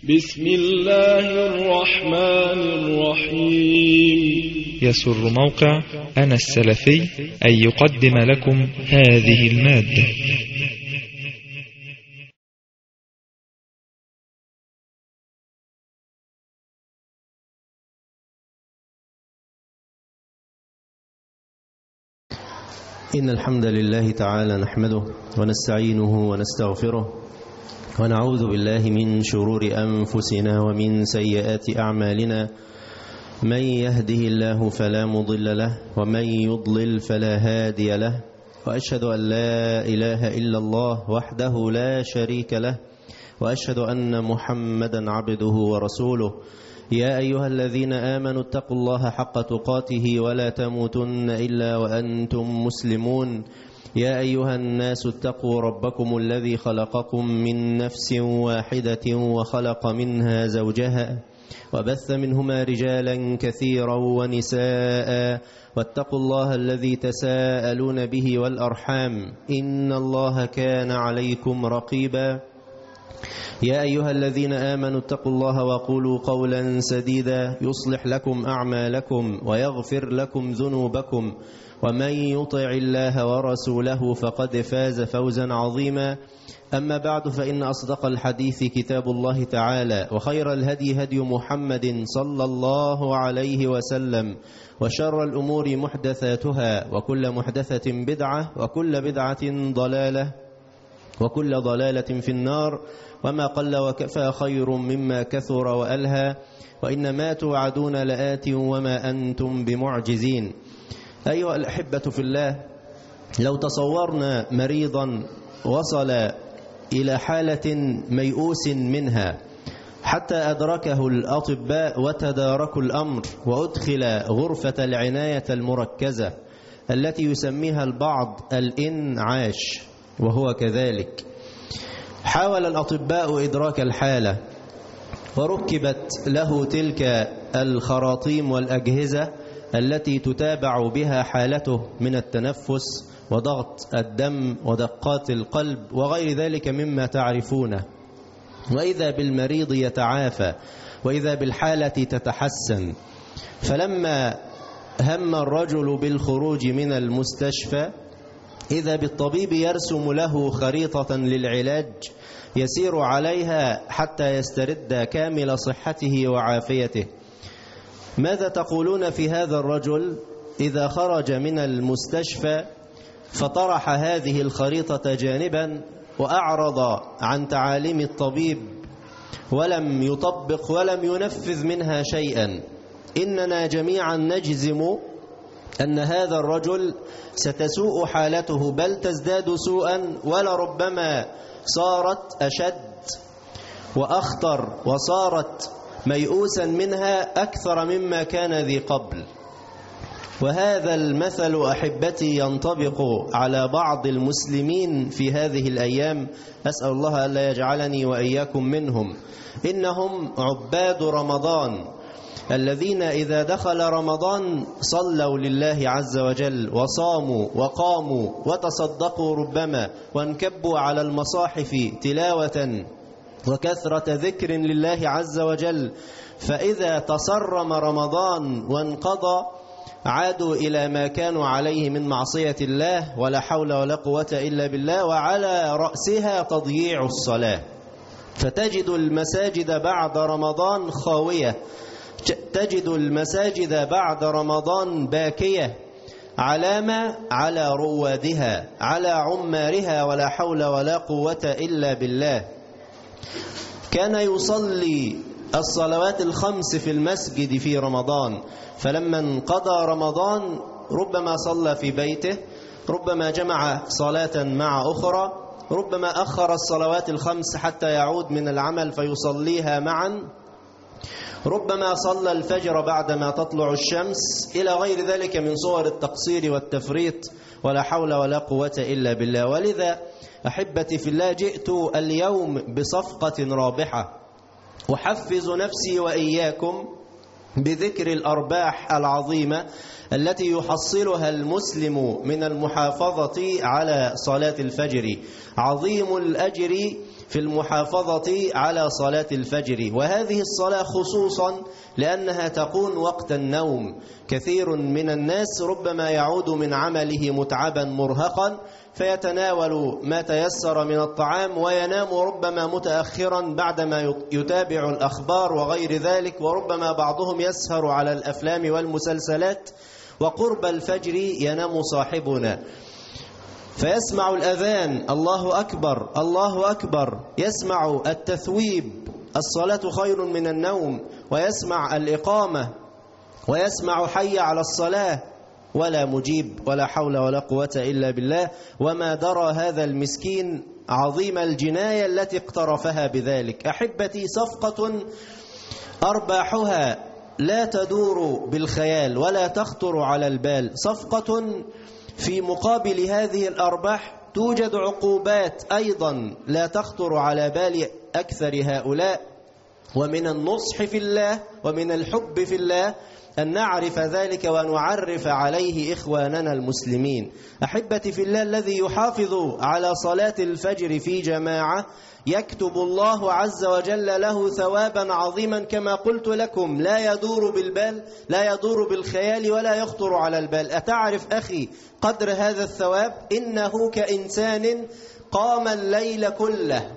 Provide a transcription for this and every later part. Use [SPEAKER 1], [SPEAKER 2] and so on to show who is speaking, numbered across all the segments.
[SPEAKER 1] بسم الله الرحمن الرحيم.
[SPEAKER 2] يسر موقع أنا السلفي أن يقدم لكم هذه المادة.
[SPEAKER 3] إن الحمد لله تعالى نحمده ونستعينه ونستغفره ونعوذ بالله من شرور أنفسنا ومن سيئات أعمالنا. من يهده الله فلا مضل له ومن يضلل فلا هادي له، وأشهد أن لا إله إلا الله وحده لا شريك له، وأشهد أن محمدا عبده ورسوله. يا أيها الذين آمنوا اتقوا الله حق تقاته ولا تموتن إلا وأنتم مسلمون. يا أيها الناس اتقوا ربكم الذي خلقكم من نفس واحدة وخلق منها زوجها وبث منهما رجالا كثيرا ونساء، واتقوا الله الذي تساءلون به والأرحام إن الله كان عليكم رقيبا. يا أيها الذين آمنوا اتقوا الله وقولوا قولا سديدا يصلح لكم أعمالكم ويغفر لكم ذنوبكم، ومن يطع الله ورسوله فقد فاز فوزا عظيما. أما بعد، فإن أصدق الحديث كتاب الله تعالى، وخير الهدي هدي محمد صلى الله عليه وسلم، وشر الأمور محدثاتها، وكل محدثة بدعة، وكل بدعة ضلالة، وكل ضلالة في النار. وما قل وكفى خير مما كثر وألهى، وإنما توعدون لآت وما أنتم بمعجزين. أيها الأحبة في الله، لو تصورنا مريضا وصل إلى حالة ميؤوس منها حتى أدركه الأطباء وتداركوا الأمر وأدخل غرفة العناية المركزة التي يسميها البعض الإنعاش، وهو كذلك. حاول الأطباء إدراك الحالة وركبت له تلك الخراطيم والأجهزة التي تتابع بها حالته من التنفس وضغط الدم ودقات القلب وغير ذلك مما تعرفونه. وإذا بالمريض يتعافى، وإذا بالحالة تتحسن. فلما هم الرجل بالخروج من المستشفى، إذا بالطبيب يرسم له خريطة للعلاج يسير عليها حتى يسترد كامل صحته وعافيته. ماذا تقولون في هذا الرجل إذا خرج من المستشفى فطرح هذه الخريطة جانبا وأعرض عن تعاليم الطبيب ولم يطبق ولم ينفذ منها شيئا؟ إننا جميعا نجزم أن هذا الرجل ستسوء حالته، بل تزداد سوءا، ولربما صارت أشد وأخطر، وصارت ميؤوسا منها أكثر مما كان ذي قبل. وهذا المثل أحبتي ينطبق على بعض المسلمين في هذه الأيام، أسأل الله ألا يجعلني وإياكم منهم. إنهم عباد رمضان الذين إذا دخل رمضان صلوا لله عز وجل وصاموا وقاموا وتصدقوا ربما، وانكبوا على المصاحف تلاوة وكثرة ذكر لله عز وجل. فإذا تصرم رمضان وانقضى عادوا إلى ما كانوا عليه من معصية الله، ولا حول ولا قوة إلا بالله، وعلى رأسها تضييع الصلاة. فتجد المساجد بعد رمضان خاوية، تجد المساجد بعد رمضان باكية، علامة على روادها، على عمارها، ولا حول ولا قوة إلا بالله. كان يصلي الصلوات الخمس في المسجد في رمضان، فلما انقضى رمضان ربما صلى في بيته، ربما جمع صلاة مع أخرى، ربما أخر الصلوات الخمس حتى يعود من العمل فيصليها معا، ربما صلى الفجر بعدما تطلع الشمس، إلى غير ذلك من صور التقصير والتفريط، ولا حول ولا قوة إلا بالله. ولذا أحبتي في الله، جئت اليوم بصفقة رابحة أحفز نفسي وإياكم بذكر الأرباح العظيمة التي يحصلها المسلم من المحافظة على صلاة الفجر. عظيم الأجر في المحافظة على صلاة الفجر، وهذه الصلاة خصوصا لأنها تكون وقت النوم. كثير من الناس ربما يعود من عمله متعبا مرهقا فيتناول ما تيسر من الطعام وينام ربما متأخرا بعدما يتابع الأخبار وغير ذلك، وربما بعضهم يسهر على الأفلام والمسلسلات، وقرب الفجر ينام صاحبنا فيسمع الأذان الله أكبر الله أكبر، يسمع التثويب الصلاة خير من النوم، ويسمع الإقامة ويسمع حي على الصلاة، ولا مجيب ولا حول ولا قوة إلا بالله. وما درى هذا المسكين عظيم الجناية التي اقترفها بذلك. أحبتي، صفقة أرباحها لا تدور بالخيال ولا تخطر على البال، صفقة في مقابل هذه الأرباح توجد عقوبات أيضا لا تخطر على بال أكثر هؤلاء. ومن النصح في الله ومن الحب في الله أن نعرف ذلك ونعرف عليه إخواننا المسلمين. أحبتي في الله، الذي يحافظ على صلاة الفجر في جماعة يكتب الله عز وجل له ثوابا عظيما كما قلت لكم، لا يدور بالبال، لا يدور بالخيال، ولا يخطر على البال. أتعرف أخي قدر هذا الثواب؟ إنه كإنسان قام الليل كله.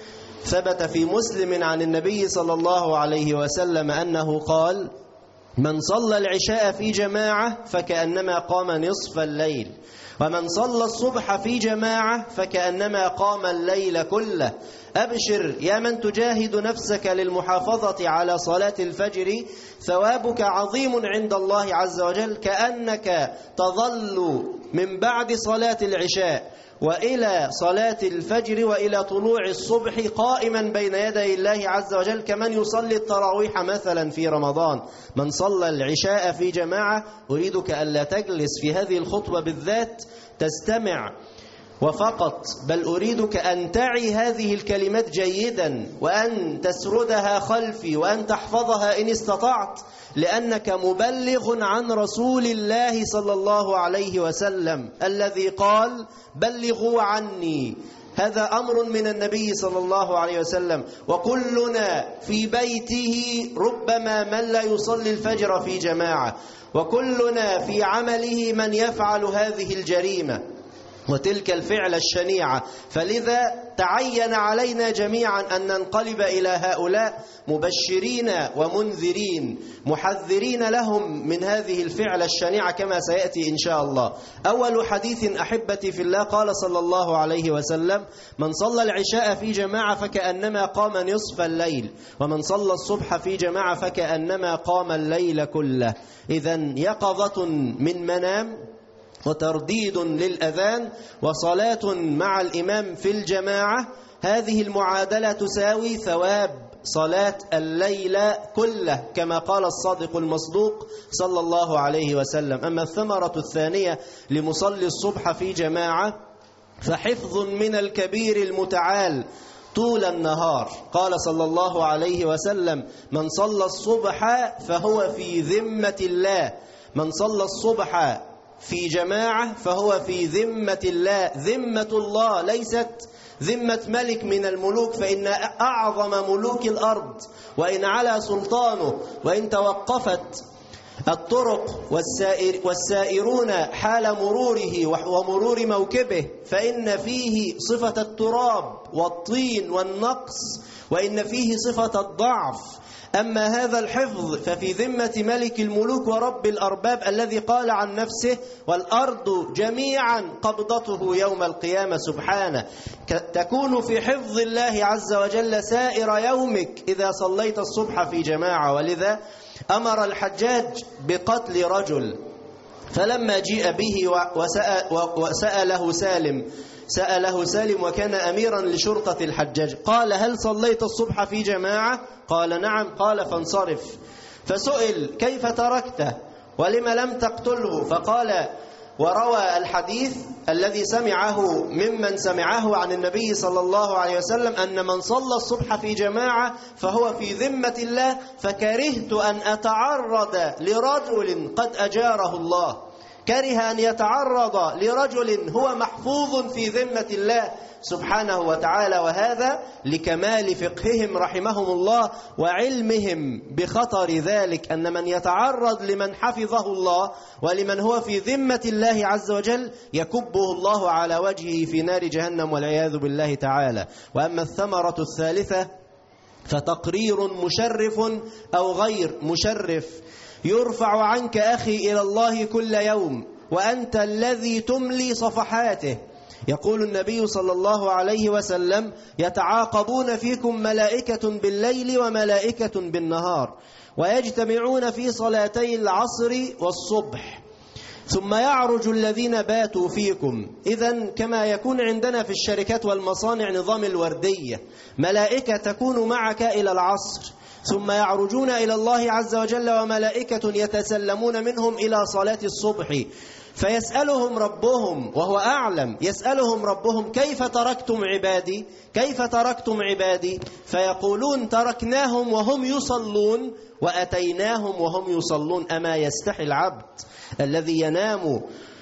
[SPEAKER 3] ثبت في مسلم عن النبي صلى الله عليه وسلم أنه قال: من صلى العشاء في جماعة فكأنما قام نصف الليل، ومن صلى الصبح في جماعة فكأنما قام الليل كله. أبشر يا من تجاهد نفسك للمحافظة على صلاة الفجر، ثوابك عظيم عند الله عز وجل، كأنك تظل من بعد صلاة العشاء وإلى صلاة الفجر وإلى طلوع الصبح قائما بين يدي الله عز وجل كمن يصلي التراويح مثلا في رمضان. من صلى العشاء في جماعة، أريدك ألا تجلس في هذه الخطبة بالذات تستمع وفقط، بل أريدك أن تعي هذه الكلمات جيدا وأن تسردها خلفي وأن تحفظها إن استطعت، لأنك مبلغ عن رسول الله صلى الله عليه وسلم الذي قال: بلغوا عني. هذا أمر من النبي صلى الله عليه وسلم. وكلنا في بيته ربما من لا يصلي الفجر في جماعة، وكلنا في عمله من يفعل هذه الجريمة وتلك الفعل الشنيعة. فلذا تعين علينا جميعا أن ننقلب إلى هؤلاء مبشرين ومنذرين، محذرين لهم من هذه الفعل الشنيعة كما سيأتي إن شاء الله. أول حديث أحبتي في الله، قال صلى الله عليه وسلم: من صلى العشاء في جماعة فكأنما قام نصف الليل، ومن صلى الصبح في جماعة فكأنما قام الليل كله. إذن يقظة من منام، وترديد للأذان، وصلاة مع الإمام في الجماعة، هذه المعادلة تساوي ثواب صلاة الليل كله كما قال الصادق المصدوق صلى الله عليه وسلم. أما الثمرة الثانية لمصلي الصبح في جماعة فحفظ من الكبير المتعال طول النهار. قال صلى الله عليه وسلم: من صلى الصبح فهو في ذمة الله. من صلى الصبح في جماعة فهو في ذمة الله. ذمة الله ليست ذمة ملك من الملوك، فإن أعظم ملوك الأرض وإن على سلطانه وإن توقفت الطرق والسائرون حال مروره ومرور موكبه فإن فيه صفة التراب والطين والنقص، وإن فيه صفة الضعف. أما هذا الحفظ ففي ذمة ملك الملوك ورب الأرباب الذي قال عن نفسه: والأرض جميعا قبضته يوم القيامة سبحانه. تكون في حفظ الله عز وجل سائر يومك إذا صليت الصبح في جماعة. ولذا أمر الحجاج بقتل رجل، فلما جيء به سأله سالم وكان أميرا لشرطة الحجاج، قال: هل صليت الصبح في جماعة؟ قال: نعم. قال: فانصرف. فسئل: كيف تركته ولم لم تقتله؟ فقال، وروى الحديث الذي سمعه ممن سمعه عن النبي صلى الله عليه وسلم أن من صلى الصبح في جماعة فهو في ذمة الله، فكرهت أن أتعرض لرجل قد أجاره الله. كره أن يتعرض لرجل هو محفوظ في ذمة الله سبحانه وتعالى، وهذا لكمال فقههم رحمهم الله وعلمهم بخطر ذلك، أن من يتعرض لمن حفظه الله ولمن هو في ذمة الله عز وجل يكبه الله على وجهه في نار جهنم والعياذ بالله تعالى. وأما الثمرة الثالثة فتقرير مشرف أو غير مشرف يرفع عنك أخي إلى الله كل يوم وأنت الذي تملي صفحاته. يقول النبي صلى الله عليه وسلم: يتعاقبون فيكم ملائكة بالليل وملائكة بالنهار ويجتمعون في صلاتي العصر والصبح ثم يعرج الذين باتوا فيكم. إذن كما يكون عندنا في الشركات والمصانع نظام الوردية، ملائكة تكون معك إلى العصر ثم يعرجون إلى الله عز وجل وملائكة يتسلمون منهم إلى صلاة الصبح، فيسألهم ربهم وهو أعلم، يسألهم ربهم: كيف تركتم عبادي؟ كيف تركتم عبادي؟ فيقولون: تركناهم وهم يصلون وأتيناهم وهم يصلون. أما يستحي العبد الذي ينام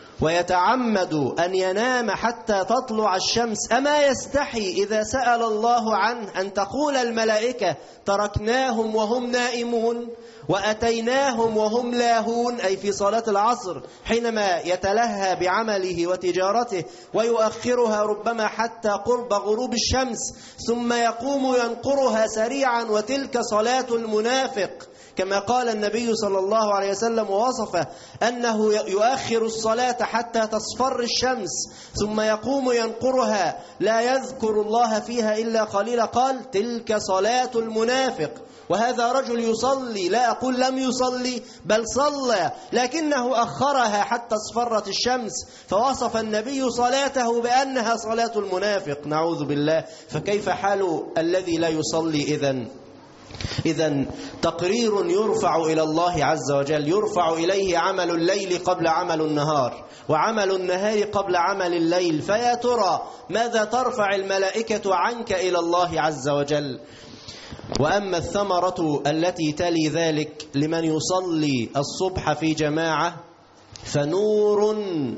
[SPEAKER 3] ويتعمد أن ينام حتى تطلع الشمس، أما يستحي إذا سأل الله عنه أن تقول الملائكة: تركناهم وهم نائمون وأتيناهم وهم لاهون، أي في صلاة العصر حينما يتلهى بعمله وتجارته ويؤخرها ربما حتى قرب غروب الشمس ثم يقوم ينقرها سريعا، وتلك صلاة المنافق كما قال النبي صلى الله عليه وسلم ووصفه أنه يؤخر الصلاة حتى تصفر الشمس ثم يقوم ينقرها لا يذكر الله فيها إلا قليلا. قال: تلك صلاة المنافق. وهذا رجل يصلي، لا أقول لم يصلي بل صلى، لكنه أخرها حتى اصفرت الشمس، فوصف النبي صلاته بأنها صلاة المنافق، نعوذ بالله. فكيف حال الذي لا يصلي؟ إذن تقرير يرفع إلى الله عز وجل، يرفع إليه عمل الليل قبل عمل النهار وعمل النهار قبل عمل الليل، فيا ترى ماذا ترفع الملائكة عنك إلى الله عز وجل؟ وأما الثمرة التي تلي ذلك لمن يصلي الصبح في جماعة فنور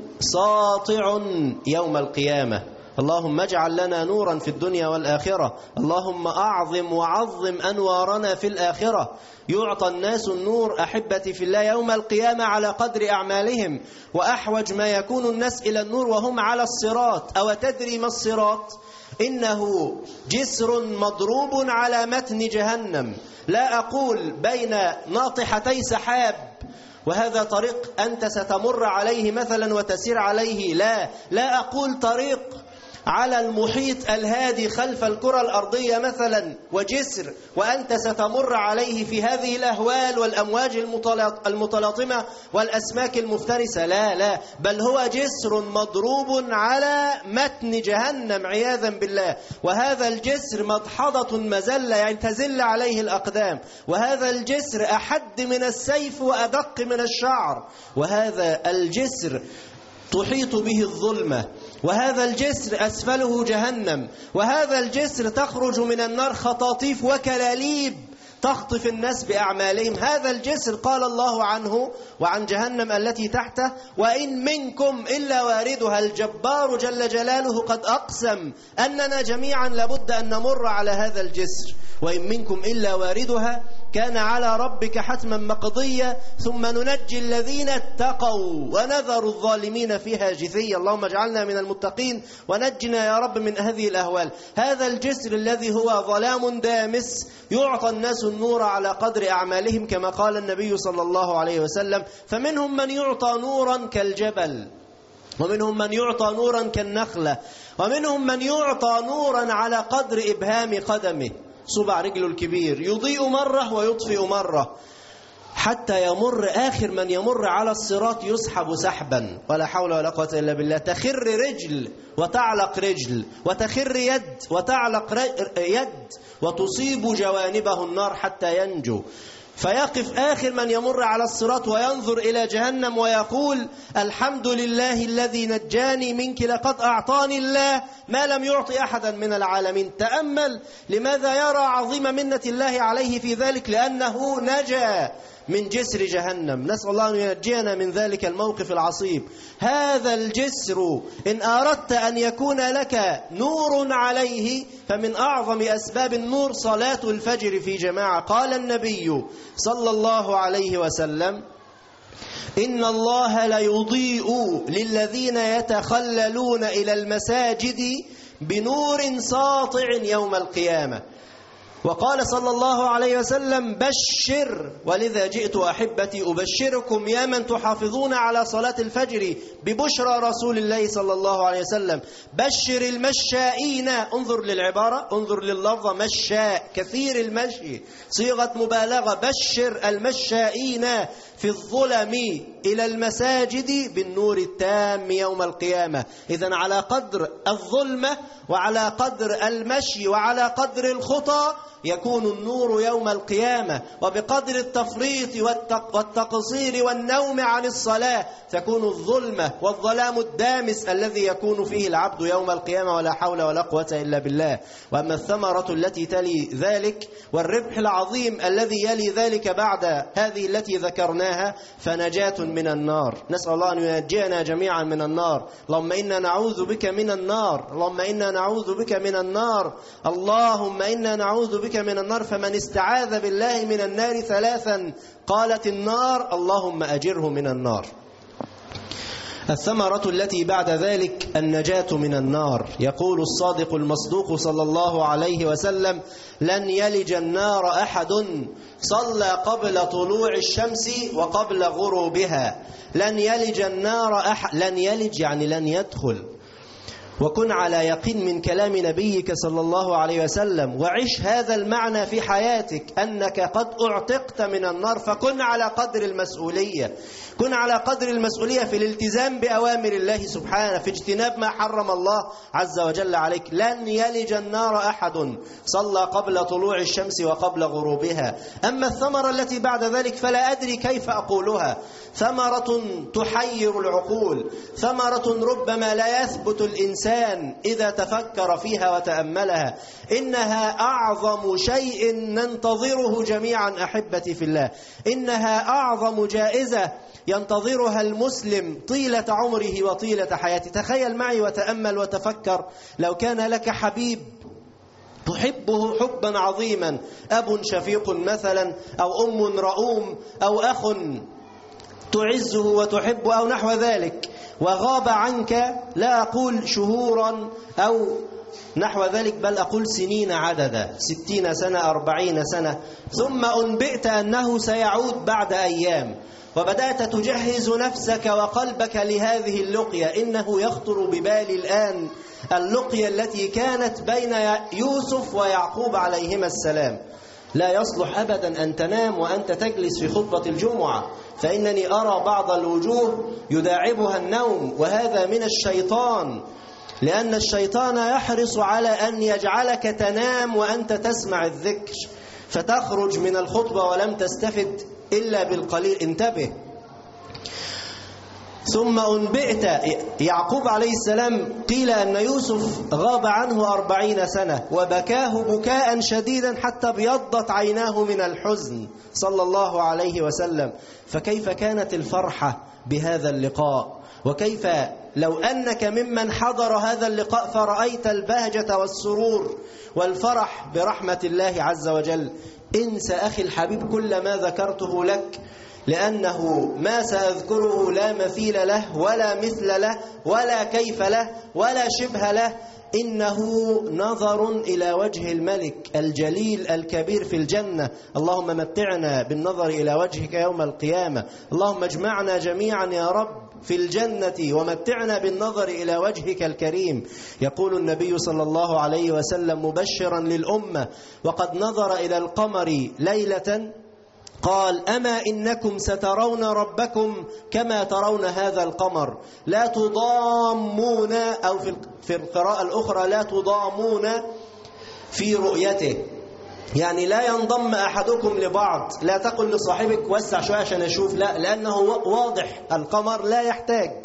[SPEAKER 3] ساطع يوم القيامة. اللهم اجعل لنا نورا في الدنيا والآخرة، اللهم أعظم وعظم أنوارنا في الآخرة. يعطى الناس النور أحبتي في الله يوم القيامة على قدر أعمالهم، وأحوج ما يكون الناس إلى النور وهم على الصراط. أو تدري ما الصراط؟ إنه جسر مضروب على متن جهنم، لا أقول بين ناطحتي سحاب وهذا طريق أنت ستمر عليه مثلا وتسير عليه، لا أقول طريق على المحيط الهادي خلف الكرة الأرضية مثلا وجسر وأنت ستمر عليه في هذه الأهوال والأمواج المتلاطمة والأسماك المفترسة، لا، بل هو جسر مضروب على متن جهنم عياذا بالله. وهذا الجسر مدحضة مزلة، يعني تزل عليه الأقدام، وهذا الجسر أحد من السيف وأدق من الشعر، وهذا الجسر تحيط به الظلمة، وهذا الجسر أسفله جهنم، وهذا الجسر تخرج من النار خطاطيف وكلاليب تخطف الناس بأعمالهم. هذا الجسر قال الله عنه وعن جهنم التي تحته: وإن منكم إلا واردها. الجبار جل جلاله قد أقسم أننا جميعا لابد أن نمر على هذا الجسر. وإن منكم إلا واردها كان على ربك حتما مقضيا ثم ننجي الذين اتقوا ونذر الظالمين فيها جثيا. اللهم اجعلنا من المتقين ونجنا يا رب من هذه الأهوال. هذا الجسر الذي هو ظلام دامس يعطى الناس النور على قدر أعمالهم كما قال النبي صلى الله عليه وسلم: فمنهم من يعطى نورا كالجبل، ومنهم من يعطى نورا كالنخلة، ومنهم من يعطى نورا على قدر إبهام قدمه، صبع رجله الكبير، يضيء مرة ويطفئ مرة، حتى يمر آخر من يمر على الصراط يسحب سحبا ولا حول ولا قوة إلا بالله. تخر رجل وتعلق رجل، وتخر يد وتعلق يد، وتصيب جوانبه النار حتى ينجو. فيقف آخر من يمر على الصراط وينظر إلى جهنم ويقول: الحمد لله الذي نجاني منك، لقد أعطاني الله ما لم يعطي أحدا من العالمين. تأمل لماذا يرى عظيم منة الله عليه في ذلك، لأنه نجا من جسر جهنم. نسأل الله أن ينجينا من ذلك الموقف العصيب. هذا الجسر إن أردت أن يكون لك نور عليه فمن أعظم أسباب النور صلاة الفجر في جماعة. قال النبي صلى الله عليه وسلم: إن الله ليضيء للذين يتخللون إلى المساجد بنور ساطع يوم القيامة. وقال صلى الله عليه وسلم: بشر، ولذا جئت أحبتي أبشركم يا من تحافظون على صلاة الفجر ببشرى رسول الله صلى الله عليه وسلم. بشر المشائين، انظر للعبارة، انظر لللفظ، مشاء كثير المشي، صيغة مبالغة. بشر المشائين في الظلم إلى المساجد بالنور التام يوم القيامة. إذن على قدر الظلمة وعلى قدر المشي وعلى قدر الخطى يكون النور يوم القيامة، وبقدر التفريط والتقصير والنوم عن الصلاة تكون الظلمة والظلام الدامس الذي يكون فيه العبد يوم القيامة، ولا حول ولا قوة إلا بالله. وأما الثمرة التي تلي ذلك والربح العظيم الذي يلي ذلك بعد هذه التي ذكرناها فنجاة من النار. نسأل الله أن ينجينا جميعا من النار. اللهم إنا نعوذ بك من النار، اللهم إنا نعوذ بك من النار، اللهم إنا نعوذ بك من النار. فمن استعاذ بالله من النار ثلاثا قالت النار اللهم أجره من النار. الثمرة التي بعد ذلك النجاة من النار. يقول الصادق المصدوق صلى الله عليه وسلم: لن يلج النار أحد صلى قبل طلوع الشمس وقبل غروبها. لن يلج النار أحد، لن يلج يعني لن يدخل. وكن على يقين من كلام نبيك صلى الله عليه وسلم، وعش هذا المعنى في حياتك أنك قد أعتقت من النار. فكن على قدر المسؤولية، كن على قدر المسؤولية في الالتزام بأوامر الله سبحانه، في اجتناب ما حرم الله عز وجل عليك. لن يلج النار أحد صلى قبل طلوع الشمس وقبل غروبها. أما الثمرة التي بعد ذلك فلا أدري كيف أقولها. ثمرة تحير العقول، ثمرة ربما لا يثبت الإنسان إذا تفكر فيها وتأملها. إنها أعظم شيء ننتظره جميعا أحبتي في الله. إنها أعظم جائزة ينتظرها المسلم طيلة عمره وطيلة حياته. تخيل معي وتأمل وتفكر، لو كان لك حبيب تحبه حبا عظيما، أب شفيق مثلا، أو أم رؤوم، أو أخ تعزه وتحبه أو نحو ذلك، وغاب عنك، لا أقول شهورا أو نحو ذلك، بل أقول سنين عددا، 60 سنة 40 سنة، ثم أنبئت أنه سيعود بعد أيام، وبدأت تجهز نفسك وقلبك لهذه اللقية. إنه يخطر ببالي الآن اللقية التي كانت بين يوسف ويعقوب عليهما السلام. لا يصلح أبدا أن تنام وأنت تجلس في خطبة الجمعة، فإنني أرى بعض الوجوه يداعبها النوم، وهذا من الشيطان، لأن الشيطان يحرص على أن يجعلك تنام وأنت تسمع الذكر، فتخرج من الخطبة ولم تستفد إلا بالقليل. انتبه. ثم أنبئت يعقوب عليه السلام، قيل أن يوسف غاب عنه 40 سنة، وبكاه بكاء شديدا حتى ابيضت عيناه من الحزن صلى الله عليه وسلم. فكيف كانت الفرحة بهذا اللقاء، وكيف لو أنك ممن حضر هذا اللقاء فرأيت البهجة والسرور والفرح برحمة الله عز وجل. انسى أخي الحبيب كل ما ذكرته لك، لأنه ما سأذكره لا مثيل له ولا مثل له ولا كيف له ولا شبه له. إنه نظر إلى وجه الملك الجليل الكبير في الجنة. اللهم متعنا بالنظر إلى وجهك يوم القيامة. اللهم اجمعنا جميعا يا رب في الجنة ومتعنا بالنظر إلى وجهك الكريم. يقول النبي صلى الله عليه وسلم مبشرا للأمة وقد نظر إلى القمر ليلة قال: أما إنكم سترون ربكم كما ترون هذا القمر، لا تضامون، أو في القراءة الأخرى لا تضامون في رؤيته، يعني لا ينضم أحدكم لبعض. لا تقل لصاحبك وسع شوية عشان أشوف، لا، لأنه واضح القمر لا يحتاج.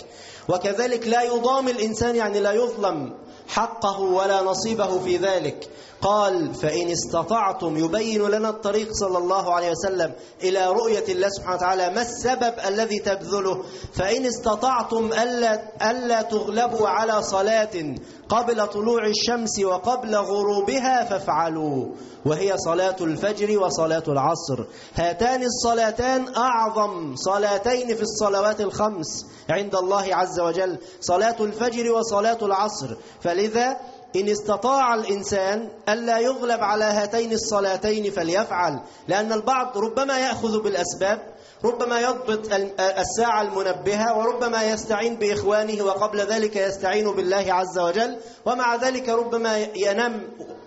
[SPEAKER 3] وكذلك لا يضام الإنسان، يعني لا يظلم حقه ولا نصيبه في ذلك. قال فإن استطعتم، يبين لنا الطريق صلى الله عليه وسلم إلى رؤية الله سبحانه وتعالى، ما السبب الذي تبذله. فإن استطعتم ألا تغلبوا على صلاة قبل طلوع الشمس وقبل غروبها فافعلوا، وهي صلاة الفجر وصلاة العصر. هاتان الصلاتان أعظم صلاتين في الصلوات الخمس عند الله عز وجل، صلاة الفجر وصلاة العصر. فلذا إن استطاع الإنسان ألا يغلب على هاتين الصلاتين فليفعل، لأن البعض ربما يأخذ بالأسباب، ربما يضبط الساعة المنبهة، وربما يستعين بإخوانه، وقبل ذلك يستعين بالله عز وجل، ومع ذلك ربما ينام،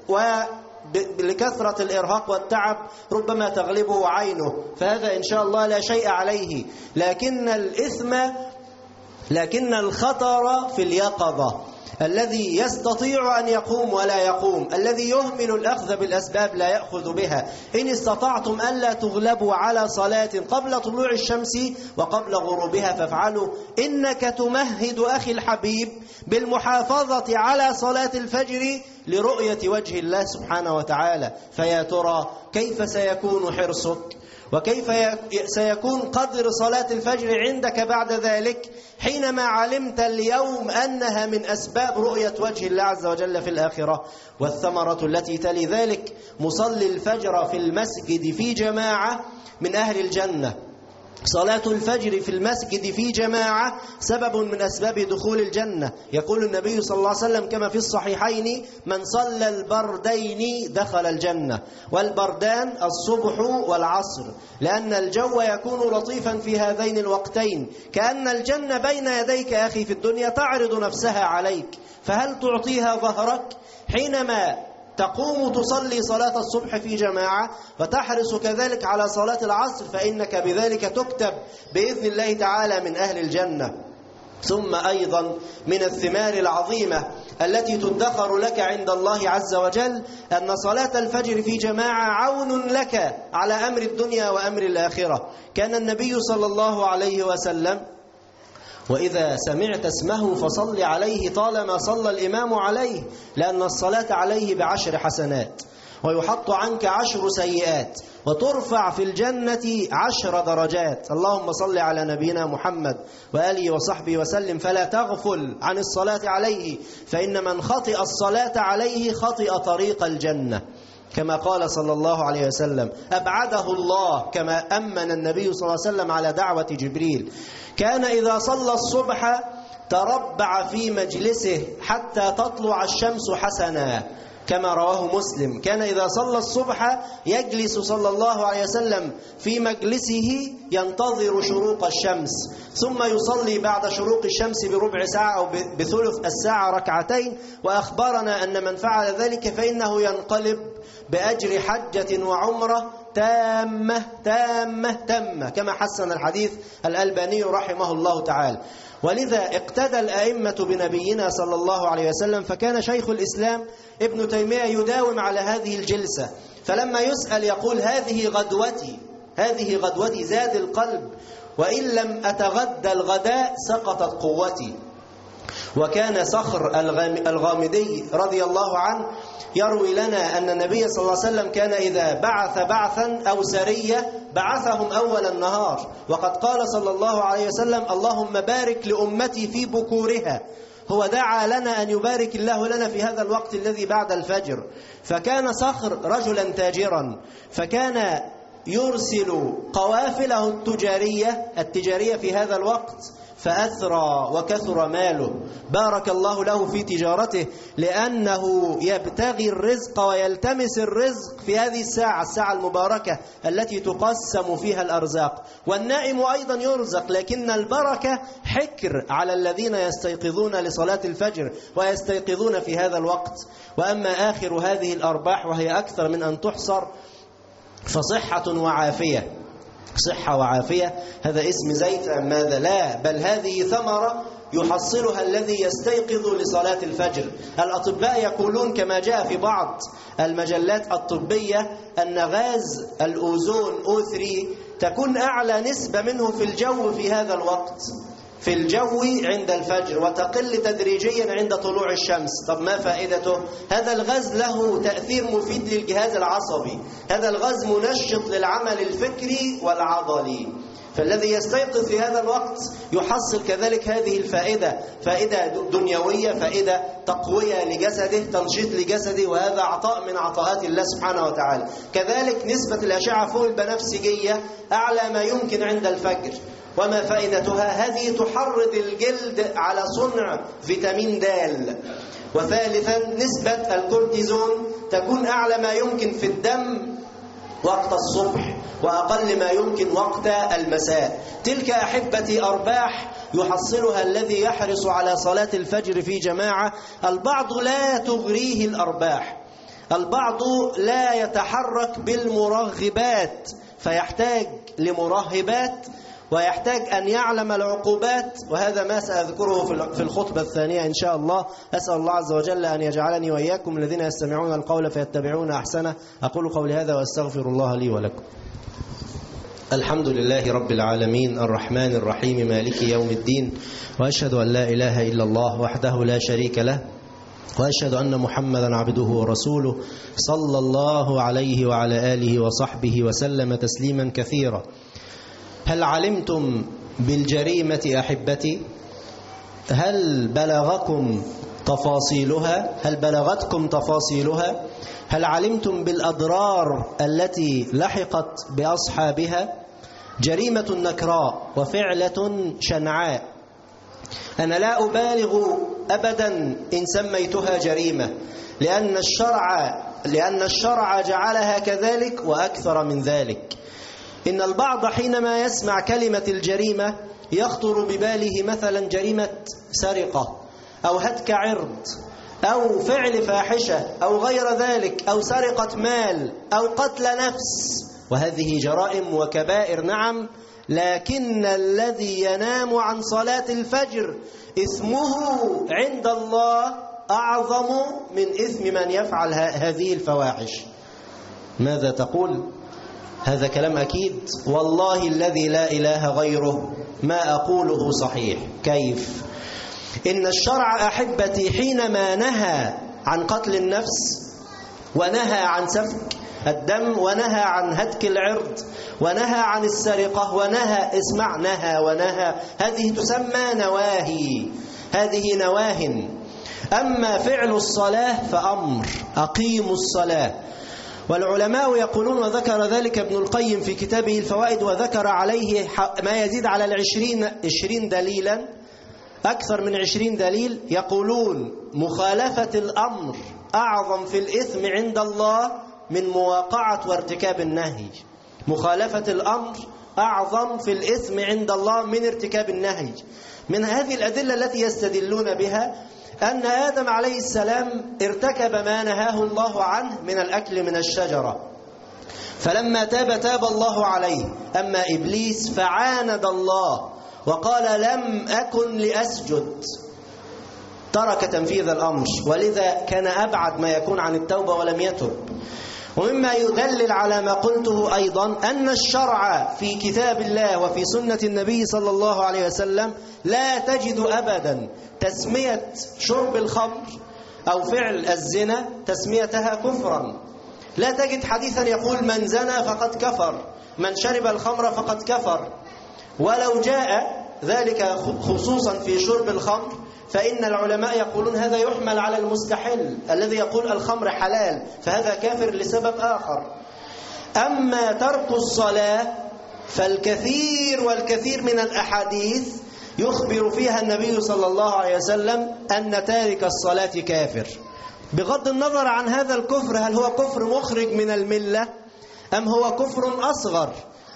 [SPEAKER 3] ولكثرة الإرهاق والتعب ربما تغلبه عينه، فهذا إن شاء الله لا شيء عليه. لكن الخطر في اليقظة، الذي يستطيع أن يقوم ولا يقوم، الذي يهمل الأخذ بالأسباب لا يأخذ بها. إن استطعتم ألا تغلبوا على صلاة قبل طلوع الشمس وقبل غروبها فافعلوا، إنك تمهد أخي الحبيب بالمحافظة على صلاة الفجر لرؤية وجه الله سبحانه وتعالى. فيا ترى كيف سيكون حرصك، وكيف سيكون قدر صلاة الفجر عندك بعد ذلك، حينما علمت اليوم أنها من أسباب رؤية وجه الله عز وجل في الآخرة. والثمرة التي تلي ذلك: مصلي الفجر في المسجد في جماعة من أهل الجنة. صلاة الفجر في المسجد في جماعة سبب من أسباب دخول الجنة. يقول النبي صلى الله عليه وسلم كما في الصحيحين: من صلى البردين دخل الجنة. والبردان الصبح والعصر، لأن الجو يكون لطيفا في هذين الوقتين، كأن الجنة بين يديك أخي في الدنيا تعرض نفسها عليك، فهل تعطيها ظهرك حينما تقوم تصلي صلاة الصبح في جماعة وتحرص كذلك على صلاة العصر؟ فإنك بذلك تكتب بإذن الله تعالى من أهل الجنة. ثم أيضا من الثمار العظيمة التي تدخر لك عند الله عز وجل أن صلاة الفجر في جماعة عون لك على أمر الدنيا وأمر الآخرة. كان النبي صلى الله عليه وسلم: وإذا سمعت اسمه فصل عليه طالما صلى الإمام عليه، لأن الصلاة عليه ب10 حسنات، ويحط عنك 10 سيئات، وترفع في الجنة 10 درجات. اللهم صل على نبينا محمد وآله وصحبه وسلم. فلا تغفل عن الصلاة عليه، فإن من خطئ الصلاة عليه خطئ طريق الجنة، كما قال صلى الله عليه وسلم: أبعده الله، كما أمن النبي صلى الله عليه وسلم على دعوة جبريل. كان إذا صلى الصبح تربع في مجلسه حتى تطلع الشمس حسنا، كما رواه مسلم. كان إذا صلى الصبح يجلس صلى الله عليه وسلم في مجلسه ينتظر شروق الشمس، ثم يصلي بعد شروق الشمس بربع ساعة أو بثلث الساعة ركعتين. وأخبرنا أن من فعل ذلك فإنه ينقلب بأجر حجة وعمرة تامة تامة تامة، كما حسن الحديث الألباني رحمه الله تعالى. ولذا اقتدى الأئمة بنبينا صلى الله عليه وسلم، فكان شيخ الإسلام ابن تيمية يداوم على هذه الجلسة، فلما يسأل يقول: هذه غدوتي زاد القلب، وإن لم أتغدى الغداء سقطت قوتي. وكان صخر الغامدي رضي الله عنه يروي لنا أن النبي صلى الله عليه وسلم كان إذا بعث بعثا أو سرية بعثهم أول النهار، وقد قال صلى الله عليه وسلم: اللهم بارك لأمتي في بكورها. هو دعا لنا أن يبارك الله لنا في هذا الوقت الذي بعد الفجر. فكان صخر رجلا تاجرا، فكان يرسل قوافله التجارية في هذا الوقت، فأثرى وكثر ماله. بارك الله له في تجارته، لأنه يبتغي الرزق ويلتمس الرزق في هذه الساعة المباركة التي تقسم فيها الأرزاق. والنائم أيضا يرزق، لكن البركة حكر على الذين يستيقظون لصلاة الفجر ويستيقظون في هذا الوقت. وأما آخر هذه الأرباح وهي أكثر من أن تحصر، فصحة وعافية. صحة وعافية هذا اسم زيت أم ماذا؟ لا، بل هذه ثمرة يحصلها الذي يستيقظ لصلاة الفجر. الأطباء يقولون كما جاء في بعض المجلات الطبية أن غاز الأوزون O3 تكون أعلى نسبة منه في الجو في هذا الوقت. في الجو عند الفجر وتقل تدريجيا عند طلوع الشمس. طب ما فائدته؟ هذا الغاز له تأثير مفيد للجهاز العصبي، هذا الغاز منشط للعمل الفكري والعضلي، فالذي يستيقظ في هذا الوقت يحصل كذلك هذه الفائدة، فائدة دنيوية، فائدة تقوية لجسده، تنشيط لجسده، وهذا عطاء من عطاءات الله سبحانه وتعالى. كذلك نسبة الأشعة فوق البنفسجية أعلى ما يمكن عند الفجر. وما فائدتها؟ هذه تحرض الجلد على صنع فيتامين د. وثالثا نسبة الكورتيزون تكون أعلى ما يمكن في الدم وقت الصبح وأقل ما يمكن وقت المساء. تلك أحبتي أرباح يحصلها الذي يحرص على صلاة الفجر في جماعة. البعض لا تغريه الأرباح، البعض لا يتحرك بالمرغبات فيحتاج لمرهبات ويحتاج أن يعلم العقوبات، وهذا ما سأذكره في الخطبة الثانية إن شاء الله. أسأل الله عز وجل أن يجعلني وإياكم الذين يستمعون القول فيتبعون أحسنه. أقول قولي هذا وأستغفر الله لي ولكم. الحمد لله رب العالمين الرحمن الرحيم مالك يوم الدين، وأشهد أن لا إله إلا الله وحده لا شريك له، وأشهد أن محمدا عبده ورسوله صلى الله عليه وعلى آله وصحبه وسلم تسليما كثيرا. هل علمتم بالجريمة أحبتي؟ هل بلغتكم تفاصيلها؟ هل علمتم بالأضرار التي لحقت بأصحابها؟ جريمة نكراء وفعلة شنعاء. أنا لا أبالغ أبدا إن سميتها جريمة، لأن الشرع جعلها كذلك وأكثر من ذلك. إن البعض حينما يسمع كلمة الجريمة يخطر بباله مثلا جريمة سرقة أو هتك عرض أو فعل فاحشة أو غير ذلك، أو سرقة مال أو قتل نفس، وهذه جرائم وكبائر نعم، لكن الذي ينام عن صلاة الفجر إثمه عند الله أعظم من إثم من يفعل هذه الفواحش. ماذا تقول؟ هذا كلام أكيد، والله الذي لا إله غيره ما أقوله صحيح. كيف؟ إن الشرع أحبتي حينما نهى عن قتل النفس ونهى عن سفك الدم ونهى عن هتك العرض ونهى عن السرقة ونهى هذه تسمى نواهي، هذه نواهن. أما فعل الصلاة فأمر، أقيموا الصلاة. والعلماء يقولون، وذكر ذلك ابن القيم في كتابه الفوائد، وذكر عليه ما يزيد على 20 دليلا، أكثر من 20 دليل، يقولون مخالفة الأمر أعظم في الإثم عند الله من مواقعة وارتكاب النهي. مخالفة الأمر أعظم في الإثم عند الله من ارتكاب النهي. من هذه الأدلة التي يستدلون بها أن آدم عليه السلام ارتكب ما نهاه الله عنه من الأكل من الشجرة، فلما تاب الله عليه. أما إبليس فعاند الله وقال لم أكن لأسجد، ترك تنفيذ الأمر، ولذا كان أبعد ما يكون عن التوبة ولم يتب. ومما يدلل على ما قلته أيضا أن الشرع في كتاب الله وفي سنة النبي صلى الله عليه وسلم لا تجد أبدا تسمية شرب الخمر أو فعل الزنا تسميتها كفرا. لا تجد حديثا يقول من زنى فقد كفر، من شرب الخمر فقد كفر. ولو جاء ذلك خصوصا في شرب الخمر فإن العلماء يقولون هذا يحمل على المستحل الذي يقول الخمر حلال، فهذا كافر لسبب آخر. أما ترك الصلاة فالكثير والكثير من الأحاديث يخبر فيها النبي صلى الله عليه وسلم أن تارك الصلاة كافر. بغض النظر عن هذا الكفر، هل هو كفر مخرج من الملة أم هو كفر أصغر؟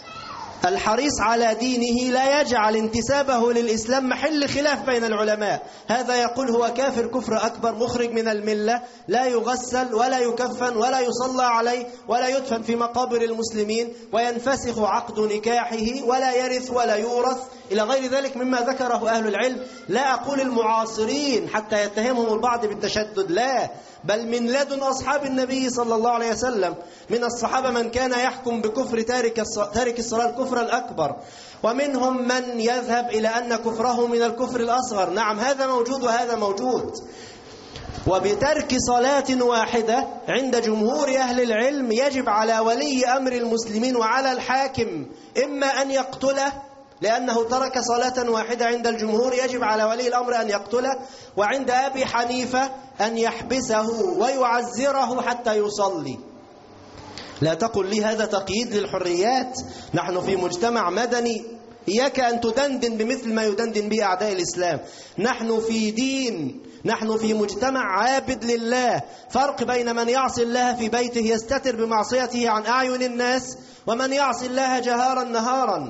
[SPEAKER 3] الحريص على دينه لا يجعل انتسابه للإسلام محل خلاف بين العلماء. هذا يقول هو كافر كفر أكبر مخرج من الملة، لا يغسل ولا يكفن ولا يصلى عليه ولا يدفن في مقابر المسلمين، وينفسخ عقد نكاحه ولا يرث ولا يورث إلى غير ذلك مما ذكره أهل العلم. لا أقول المعاصرين حتى يتهمهم البعض بالتشدد، لا، بل من لدن أصحاب النبي صلى الله عليه وسلم. من الصحابة من كان يحكم بكفر تارك الصلاة الكفر الأكبر، ومنهم من يذهب إلى أن كفره من الكفر الأصغر. نعم، هذا موجود وهذا موجود. وبترك صلاة واحدة عند جمهور أهل العلم يجب على ولي أمر المسلمين وعلى الحاكم إما أن يقتله، لأنه ترك صلاة واحدة عند الجمهور يجب على ولي الأمر أن يقتله، وعند أبي حنيفة أن يحبسه ويعزره حتى يصلي. لا تقل لي هذا تقييد للحريات، نحن في مجتمع مدني، إياك أن تدندن بمثل ما يدندن به أعداء الإسلام. نحن في دين، نحن في مجتمع عابد لله. فرق بين من يعصي الله في بيته يستتر بمعصيته عن أعين الناس، ومن يعصي الله جهارا نهارا.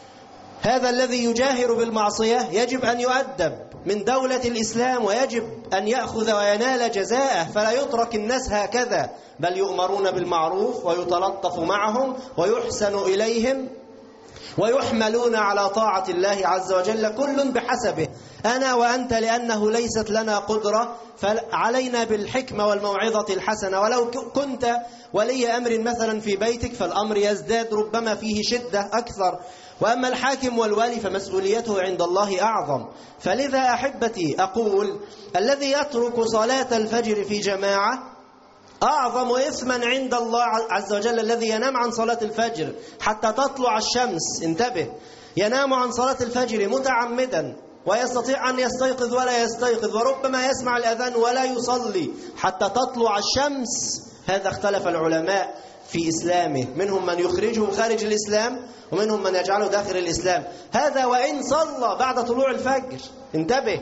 [SPEAKER 3] هذا الذي يجاهر بالمعصية يجب أن يؤدب من دولة الإسلام، ويجب أن يأخذ وينال جزاءه، فلا يترك الناس هكذا، بل يؤمرون بالمعروف ويتلطف معهم ويحسن إليهم ويحملون على طاعة الله عز وجل، كل بحسبه. أنا وأنت لأنه ليست لنا قدرة فعلينا بالحكمة والموعظة الحسنة. ولو كنت ولي أمر مثلا في بيتك فالأمر يزداد ربما فيه شدة أكثر، وأما الحاكم والوالي فمسؤوليته عند الله أعظم. فلذا أحبتي أقول الذي يترك صلاة الفجر في جماعة أعظم إثما عند الله عز وجل الذي ينام عن صلاة الفجر حتى تطلع الشمس. انتبه، ينام عن صلاة الفجر متعمدا ويستطيع أن يستيقظ ولا يستيقظ، وربما يسمع الأذان ولا يصلي حتى تطلع الشمس. هذا اختلف العلماء في إسلامه، منهم من يخرجه خارج الإسلام ومنهم من يجعله داخل الإسلام. هذا وإن صلى بعد طلوع الفجر. انتبه،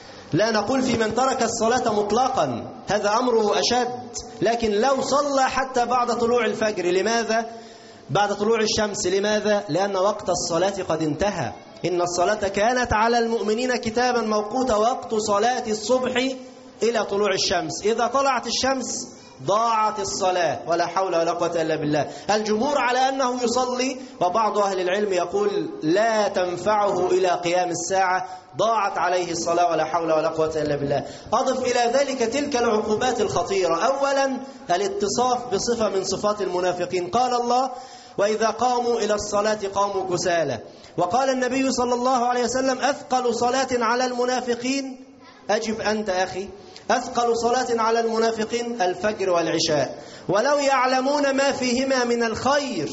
[SPEAKER 3] لا نقول في من ترك الصلاة مطلقا، هذا أمره أشد، لكن لو صلى حتى بعد طلوع الفجر. لماذا؟ بعد طلوع الشمس. لماذا؟ لأن وقت الصلاة قد انتهى. إن الصلاة كانت على المؤمنين كتابا موقوتا، وقت صلاة الصبح إلى طلوع الشمس. إذا طلعت الشمس ضاعت الصلاة، ولا حول ولا قوة إلا بالله. الجمهور على أنه يصلي، وبعض أهل العلم يقول لا تنفعه إلى قيام الساعة، ضاعت عليه الصلاة ولا حول ولا قوة إلا بالله. أضف إلى ذلك تلك العقوبات الخطيرة. أولا الاتصاف بصفة من صفات المنافقين. قال الله وإذا قاموا إلى الصلاة قاموا كسالى. وقال النبي صلى الله عليه وسلم أثقل صلاة على المنافقين، أجب أنت أخي، أثقل صلاة على المنافقين الفجر والعشاء، ولو يعلمون ما فيهما من الخير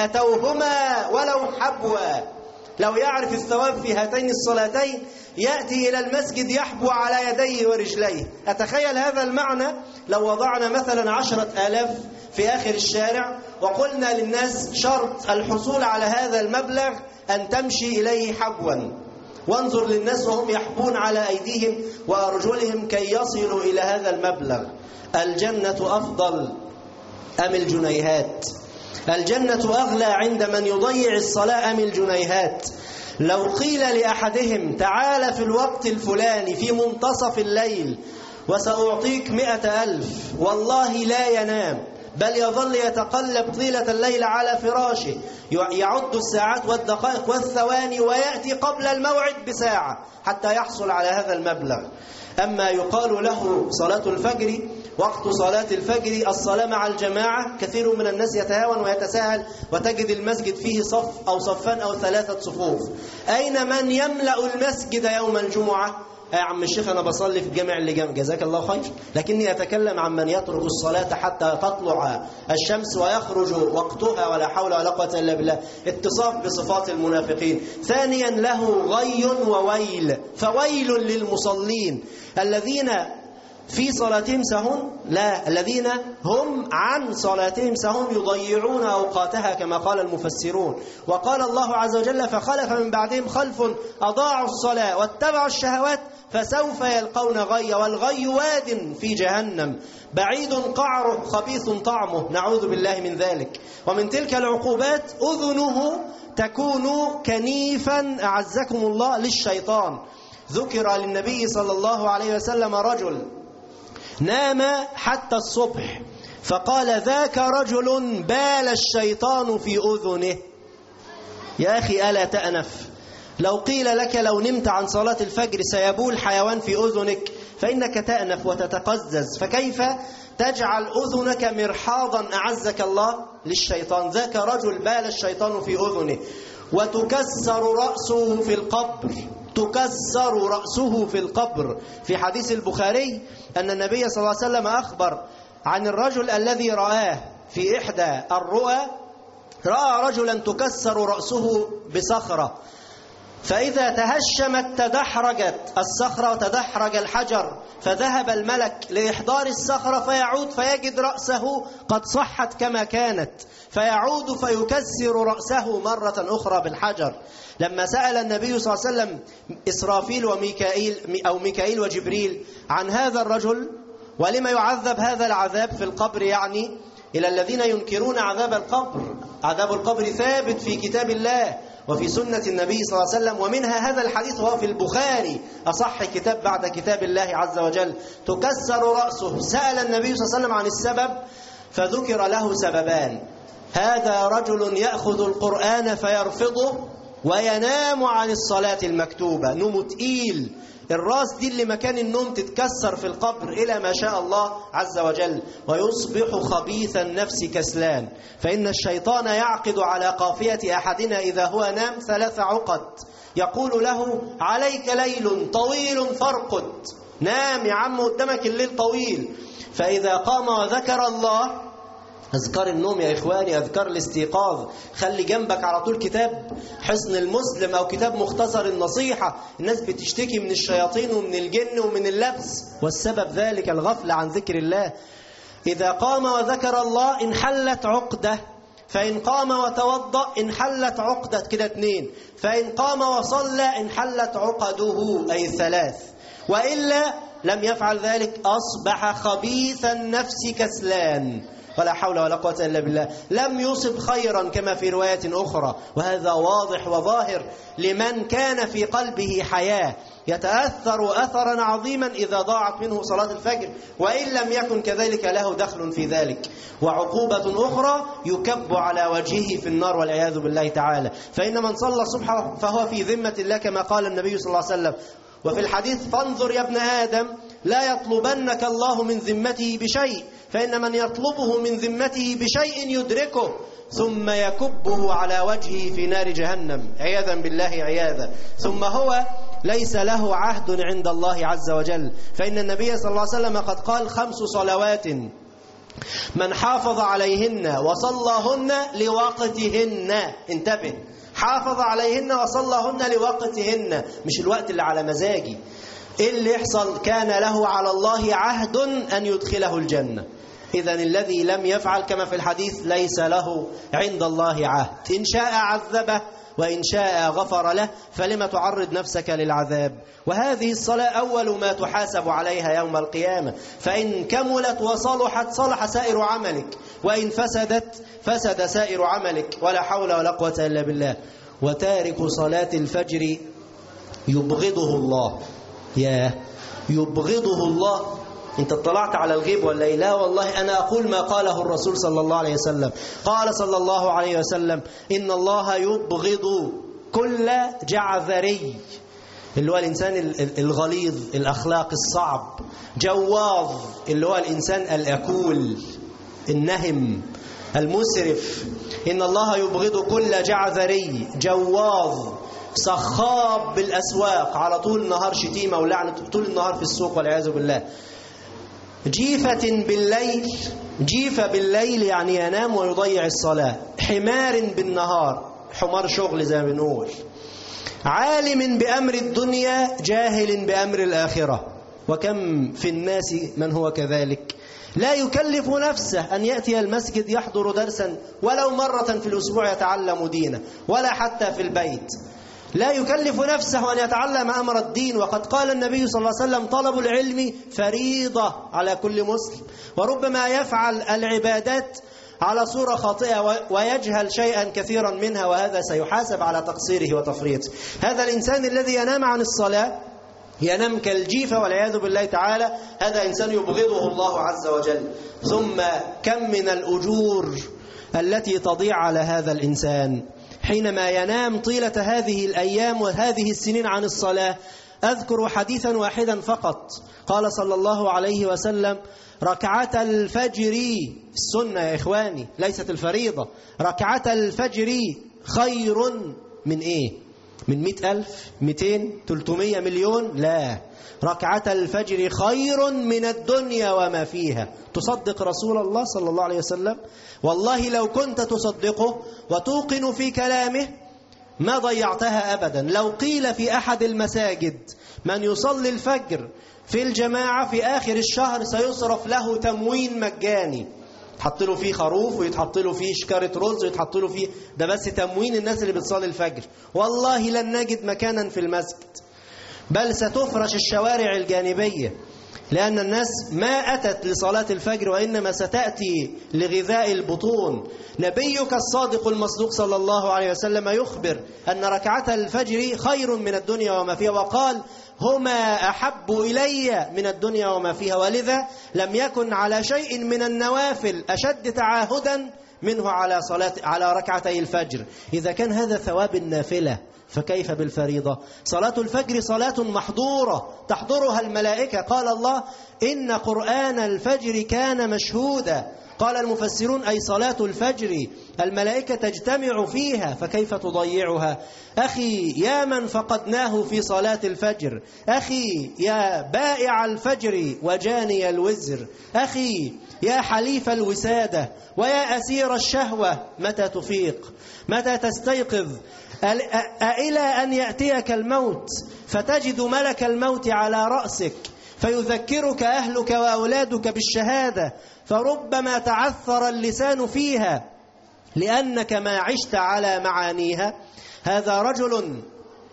[SPEAKER 3] لأتوهما ولو حبوا. لو يعرف الثواب في هاتين الصلاتين يأتي إلى المسجد يحبو على يديه ورجليه. أتخيل هذا المعنى لو وضعنا مثلا 10,000 في آخر الشارع وقلنا للناس شرط الحصول على هذا المبلغ أن تمشي إليه حبوا، وانظر للناس وهم يحبون على أيديهم وأرجلهم كي يصلوا إلى هذا المبلغ. الجنة أفضل أم الجنيهات؟ الجنة أغلى عند من يضيع الصلاة أم الجنيهات؟ لو قيل لأحدهم تعال في الوقت الفلاني في منتصف الليل وسأعطيك 100,000، والله لا ينام، بل يظل يتقلب طيلة الليل على فراشه، يعد الساعات والدقائق والثواني ويأتي قبل الموعد بساعة حتى يحصل على هذا المبلغ. أما يقال له صلاة الفجر، وقت صلاة الفجر الصلاة مع الجماعة، كثير من الناس يتهاون ويتساهل وتجد المسجد فيه صف أو صفان أو 3 صفوف. أين من يملأ المسجد يوم الجمعة؟ يا عم الشيخ أنا بصلي في الجامع اللي جنب، جزاك الله خير، لكني أتكلم عن من يترك الصلاة حتى تطلع الشمس ويخرج وقتها، ولا حول ولا قوة إلا بالله. اتصاف بصفات المنافقين. ثانيا له غي وويل، فويل للمصلين الذين في صلاتهم سهون، لا، الذين هم عن صلاتهم سهون يضيعون أوقاتها كما قال المفسرون. وقال الله عز وجل فخلف من بعدهم خلف أضاعوا الصلاة واتبعوا الشهوات فسوف يلقون غي، والغي واد في جهنم بعيد قعره خبيث طعمه، نعوذ بالله من ذلك. ومن تلك العقوبات أذنه تكون كنيفا أعزكم الله للشيطان. ذكر للنبي صلى الله عليه وسلم رجل نام حتى الصبح فقال ذاك رجل بال الشيطان في أذنه. يا أخي ألا تأنف؟ لو قيل لك لو نمت عن صلاة الفجر سيبول حيوان في أذنك فإنك تأنف وتتقزز، فكيف تجعل أذنك مرحاضا أعزك الله للشيطان؟ ذاك رجل بال الشيطان في أذنه وتكسر رأسه في القبر، تكسر رأسه في القبر. في حديث البخاري أن النبي صلى الله عليه وسلم أخبر عن الرجل الذي رآه في إحدى الرؤى، رأى رجلا تكسر رأسه بصخرة، فإذا تهشمت تدحرجت الصخرة وتدحرج الحجر، فذهب الملك لإحضار الصخرة فيعود فيجد رأسه قد صحت كما كانت، فيعود فيكسر رأسه مرة أخرى بالحجر. لما سأل النبي صلى الله عليه وسلم إسرافيل وميكائيل أو ميكائيل وجبريل عن هذا الرجل ولما يعذب هذا العذاب في القبر، يعني إلى الذين ينكرون عذاب القبر. عذاب القبر ثابت في كتاب الله وفي سنة النبي صلى الله عليه وسلم، ومنها هذا الحديث وهو في البخاري أصح كتاب بعد كتاب الله عز وجل. تكسر رأسه. سأل النبي صلى الله عليه وسلم عن السبب فذكر له سببان: هذا رجل يأخذ القرآن فيرفضه وينام عن الصلاة المكتوبة، نوم تقيل، الراس دي اللي مكان النوم تتكسر في القبر إلى ما شاء الله عز وجل، ويصبح خبيث النفس كسلان، فإن الشيطان يعقد على قافية أحدنا إذا هو نام 3 عقد، يقول له: عليك ليل طويل فارقد، نام يا عم قدامك الليل طويل. فإذا قام وذكر الله، أذكار النوم يا إخواني، أذكار الاستيقاظ، خلي جنبك على طول كتاب حصن المسلم أو كتاب مختصر النصيحة. الناس بتشتكي من الشياطين ومن الجن ومن اللبس، والسبب ذلك الغفلة عن ذكر الله. إذا قام وذكر الله انحلت عقدة، فإن قام وتوضأ انحلت عقدة، كده 2. فإن قام وصلى انحلت عقده، أي 3. وإلا لم يفعل ذلك أصبح خبيث النفس كسلان، ولا حول ولا قوة إلا بالله، لم يصب خيرا كما في رواية أخرى. وهذا واضح وظاهر لمن كان في قلبه حياة، يتأثر أثرا عظيما إذا ضاعت منه صلاة الفجر، وإن لم يكن كذلك له دخل في ذلك. وعقوبة أخرى يكب على وجهه في النار والعياذ بالله تعالى. فإن من صلى الصبح فهو في ذمة الله كما قال النبي صلى الله عليه وسلم. وفي الحديث: فانظر يا ابن آدم لا يطلبنك الله من ذمته بشيء، فإن من يطلبه من ذمته بشيء يدركه ثم يكبه على وجهه في نار جهنم، عياذا بالله عياذا، ثم هو ليس له عهد عند الله عز وجل. فإن النبي صلى الله عليه وسلم قد قال: 5 صلوات من حافظ عليهن وصلىهن لوقتهن، انتبه، حافظ عليهن وصلىهن لوقتهن، مش الوقت اللي على مزاجي. إيه اللي يحصل؟ كان له على الله عهد أن يدخله الجنة. إذن الذي لم يفعل كما في الحديث ليس له عند الله عهد، إن شاء عذبه وإن شاء غفر له، فلما تعرض نفسك للعذاب؟ وهذه الصلاة أول ما تحاسب عليها يوم القيامة، فإن كملت وصلحت صلح سائر عملك، وإن فسدت فسد سائر عملك، ولا حول ولا قوة إلا بالله. وتارك صلاة الفجر يبغضه الله، يبغضه الله. انت اطلعت على الغيب ولا ايه؟ لا والله انا اقول ما قاله الرسول صلى الله عليه وسلم. قال صلى الله عليه وسلم: ان الله يبغض كل جعذري، اللي هو الانسان الغليظ الاخلاق الصعب، جواظ اللي هو الانسان الاكول النهم المسرف. ان الله يبغض كل جعذري جواظ صخاب بالاسواق، على طول النهار شتيمه ولعنه طول النهار في السوق والعياذ بالله. جيفة بالليل، جيفة بالليل يعني ينام ويضيع الصلاة. حمار بالنهار، حمار شغل زي ما بنقول. عالم بأمر الدنيا جاهل بأمر الآخرة، وكم في الناس من هو كذلك. لا يكلف نفسه أن يأتي المسجد يحضر درسا ولو مرة في الأسبوع يتعلم دينه، ولا حتى في البيت. لا يكلف نفسه أن يتعلم أمر الدين، وقد قال النبي صلى الله عليه وسلم: طلب العلم فريضة على كل مسلم. وربما يفعل العبادات على صورة خاطئة ويجهل شيئا كثيرا منها، وهذا سيحاسب على تقصيره وتفريطه. هذا الإنسان الذي ينام عن الصلاة ينام كالجيفة والعياذ بالله تعالى، هذا إنسان يبغضه الله عز وجل. ثم كم من الأجور التي تضيع على هذا الإنسان حينما ينام طيلة هذه الأيام وهذه السنين عن الصلاة. أذكر حديثا واحدا فقط، قال صلى الله عليه وسلم: ركعة الفجر، السنة يا إخواني ليست الفريضة، ركعة الفجر خير من إيه؟ من 100,000 200 300 مليون؟ لا، ركعة الفجر خير من الدنيا وما فيها. تصدق رسول الله صلى الله عليه وسلم؟ والله لو كنت تصدقه وتوقن في كلامه ما ضيعتها أبدا. لو قيل في أحد المساجد من يصلي الفجر في الجماعة في آخر الشهر سيصرف له تموين مجاني، يتحط له فيه خروف ويتحط له فيه شكارة رز ويتحط له فيه، ده بس تموين الناس اللي بتصلي الفجر، والله لن نجد مكانا في المسجد، بل ستفرش الشوارع الجانبية، لأن الناس ما أتت لصلاة الفجر وإنما ستأتي لغذاء البطون. نبيك الصادق المصدوق صلى الله عليه وسلم يخبر أن ركعة الفجر خير من الدنيا وما فيها، وقال: هما أحب إلي من الدنيا وما فيها. ولذا لم يكن على شيء من النوافل أشد تعاهدا منه على ركعتي الفجر. إذا كان هذا ثواب النافلة فكيف بالفريضة؟ صلاة الفجر صلاة محظورة تحضرها الملائكة. قال الله: إن قرآن الفجر كان مشهودا. قال المفسرون: أي صلاة الفجر الملائكة تجتمع فيها، فكيف تضيعها؟ أخي يا من فقدناه في صلاة الفجر، أخي يا بائع الفجر وجاني الوزر، أخي يا حليف الوسادة ويا أسير الشهوة، متى تفيق؟ متى تستيقظ؟ أإلى أن يأتيك الموت فتجد ملك الموت على رأسك فيذكرك أهلك وأولادك بالشهادة، فربما تعثر اللسان فيها لأنك ما عشت على معانيها. هذا رجل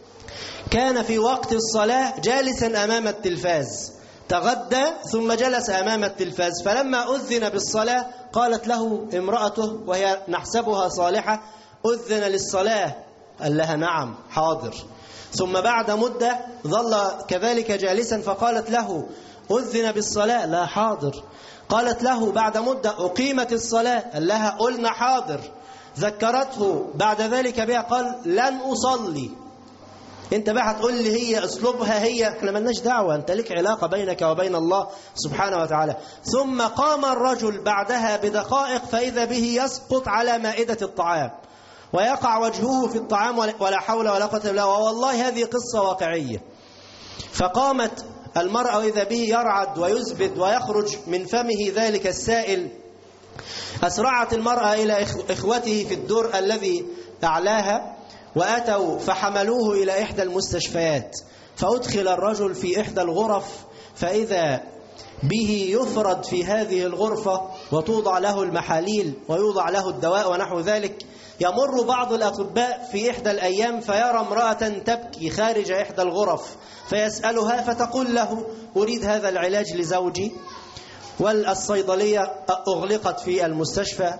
[SPEAKER 3] كان في وقت الصلاة جالسا أمام التلفاز، تغدى ثم جلس أمام التلفاز، فلما أذن بالصلاة قالت له امرأته وهي نحسبها صالحة: أذن للصلاة. قال لها: نعم حاضر. ثم بعد مدة ظل كذلك جالسا فقالت له: أذن بالصلاة. لا حاضر. قالت له بعد مدة: أقيمت الصلاة. قال لها: قلنا حاضر. ذكرته بعد ذلك بها، قال: لن أصلي. انت بقى هتقول لي هي اسلوبها، هي احنا مالناش دعوه، انت لك علاقه بينك وبين الله سبحانه وتعالى. ثم قام الرجل بعدها بدقائق فاذا به يسقط على مائده الطعام ويقع وجهه في الطعام ولا حول ولا قوه الا بالله، والله هذه قصه واقعيه. فقامت المرأة وإذا به يرعد ويزبد ويخرج من فمه ذلك السائل. أسرعت المرأة إلى إخوته في الدور الذي أعلاها وأتوا فحملوه إلى إحدى المستشفيات، فأدخل الرجل في إحدى الغرف فإذا به يفرد في هذه الغرفة وتوضع له المحاليل ويوضع له الدواء ونحو ذلك. يمر بعض الأطباء في إحدى الأيام فيرى امرأة تبكي خارج إحدى الغرف فيسألها فتقول له: أريد هذا العلاج لزوجي. والصيدلية أغلقت في المستشفى،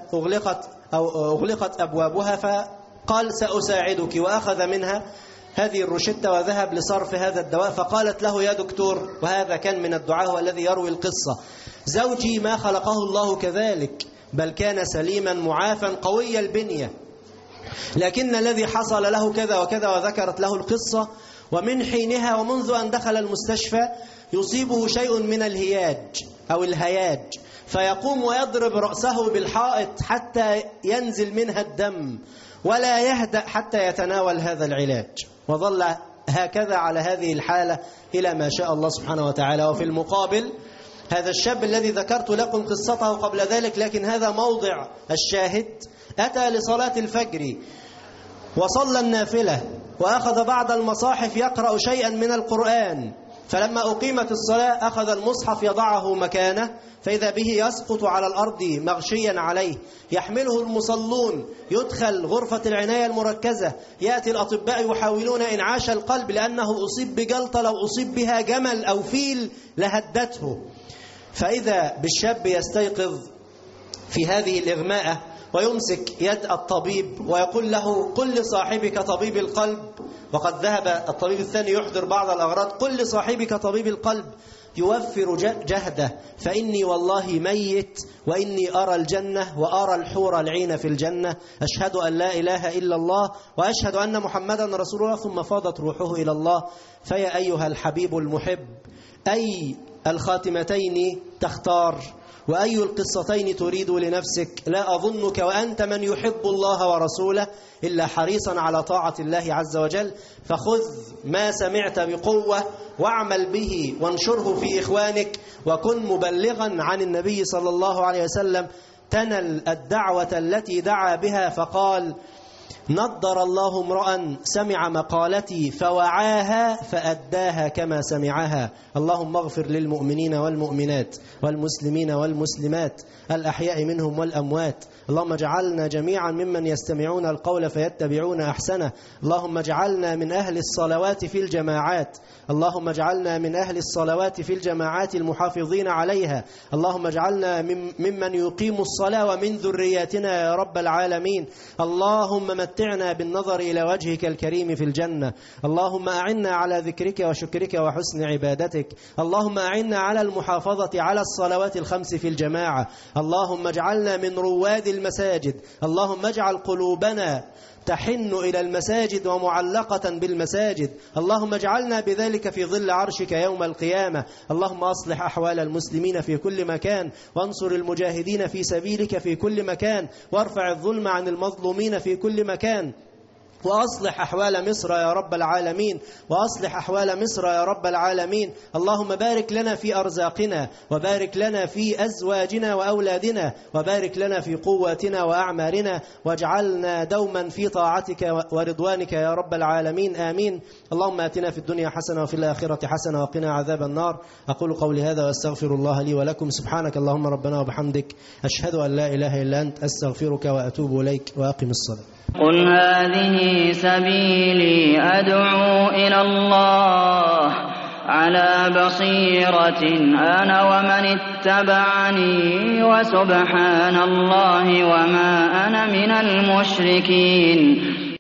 [SPEAKER 3] أغلقت أبوابها، فقال: سأساعدك، وأخذ منها هذه الروشتة وذهب لصرف هذا الدواء. فقالت له: يا دكتور، وهذا كان من الدعاء الذي يروي القصة: زوجي ما خلقه الله كذلك، بل كان سليما معافا قوي البنية، لكن الذي حصل له كذا وكذا، وذكرت له القصة. ومن حينها ومنذ أن دخل المستشفى يصيبه شيء من الهياج أو الهياج، فيقوم ويضرب رأسه بالحائط حتى ينزل منها الدم ولا يهدأ حتى يتناول هذا العلاج، وظل هكذا على هذه الحالة إلى ما شاء الله سبحانه وتعالى. وفي المقابل هذا الشاب الذي ذكرت لكم قصته قبل ذلك، لكن هذا موضع الشاهد، أتى لصلاة الفجر وصلى النافلة وأخذ بعض المصاحف يقرأ شيئا من القرآن، فلما أقيمت الصلاة أخذ المصحف يضعه مكانه فإذا به يسقط على الأرض مغشيا عليه، يحمله المصلون، يدخل غرفة العناية المركزة، يأتي الأطباء يحاولون إنعاش القلب لأنه أصيب بجلطة لو أصيب بها جمل أو فيل لهدته. فإذا بالشاب يستيقظ في هذه الإغماءة ويمسك يد الطبيب ويقول له: قل لصاحبك طبيب القلب، وقد ذهب الطبيب الثاني يحضر بعض الأغراض، قل لصاحبك طبيب القلب يوفر جهده، فإني والله ميت وإني أرى الجنة وأرى الحور العين في الجنة، أشهد أن لا إله إلا الله وأشهد أن محمدا رسول الله. ثم فاضت روحه إلى الله. فيا أيها الحبيب المحب، أي الخاتمتين تختار وأي القصتين تريد لنفسك؟ لا أظنك وأنت من يحب الله ورسوله إلا حريصا على طاعة الله عز وجل. فخذ ما سمعت بقوة واعمل به وانشره في إخوانك، وكن مبلغا عن النبي صلى الله عليه وسلم. تنل الدعوة التي دعا بها فقال: نضر الله امرأ سمع مقالتي فوعاها فأداها كما سمعها. اللهم اغفر للمؤمنين والمؤمنات والمسلمين والمسلمات الأحياء منهم والأموات. اللهم اجعلنا جميعا ممن يستمعون القول فيتبعون أحسنه. اللهم اجعلنا من أهل الصلوات في الجماعات. اللهم اجعلنا من أهل الصلوات في الجماعات المحافظين عليها. اللهم اجعلنا ممن يقيم الصلاة ومن ذرياتنا يا رب العالمين. اللهم متعنا بالنظر إلى وجهك الكريم في الجنة. اللهم أعنا على ذكرك وشكرك وحسن عبادتك. اللهم أعنا على المحافظة على الصلوات الخمس في الجماعة. اللهم اجعلنا من رواد المساجد. اللهم اجعل قلوبنا تحن إلى المساجد ومعلقة بالمساجد. اللهم اجعلنا بذلك في ظل عرشك يوم القيامة. اللهم أصلح أحوال المسلمين في كل مكان، وانصر المجاهدين في سبيلك في كل مكان، وارفع الظلم عن المظلومين في كل مكان، وأصلح أحوال مصر يا رب العالمين، وأصلح أحوال مصر يا رب العالمين. اللهم بارك لنا في أرزاقنا، وبارك لنا في أزواجنا وأولادنا، وبارك لنا في قواتنا وأعمارنا، واجعلنا دوما في طاعتك ورضوانك يا رب العالمين. آمين. اللهم آتنا في الدنيا حسنة وفي الآخرة حسنة وقنا عذاب النار. أقول قولي هذا وأستغفر الله لي ولكم. سبحانك اللهم ربنا وبحمدك، أشهد أن لا إله إلا أنت، أستغفرك وأتوب إليك، وأقم الصلاة.
[SPEAKER 4] قل هذه سبيلي أدعو إلى الله على بصيرة أنا ومن اتبعني، وسبحان الله وما أنا من المشركين.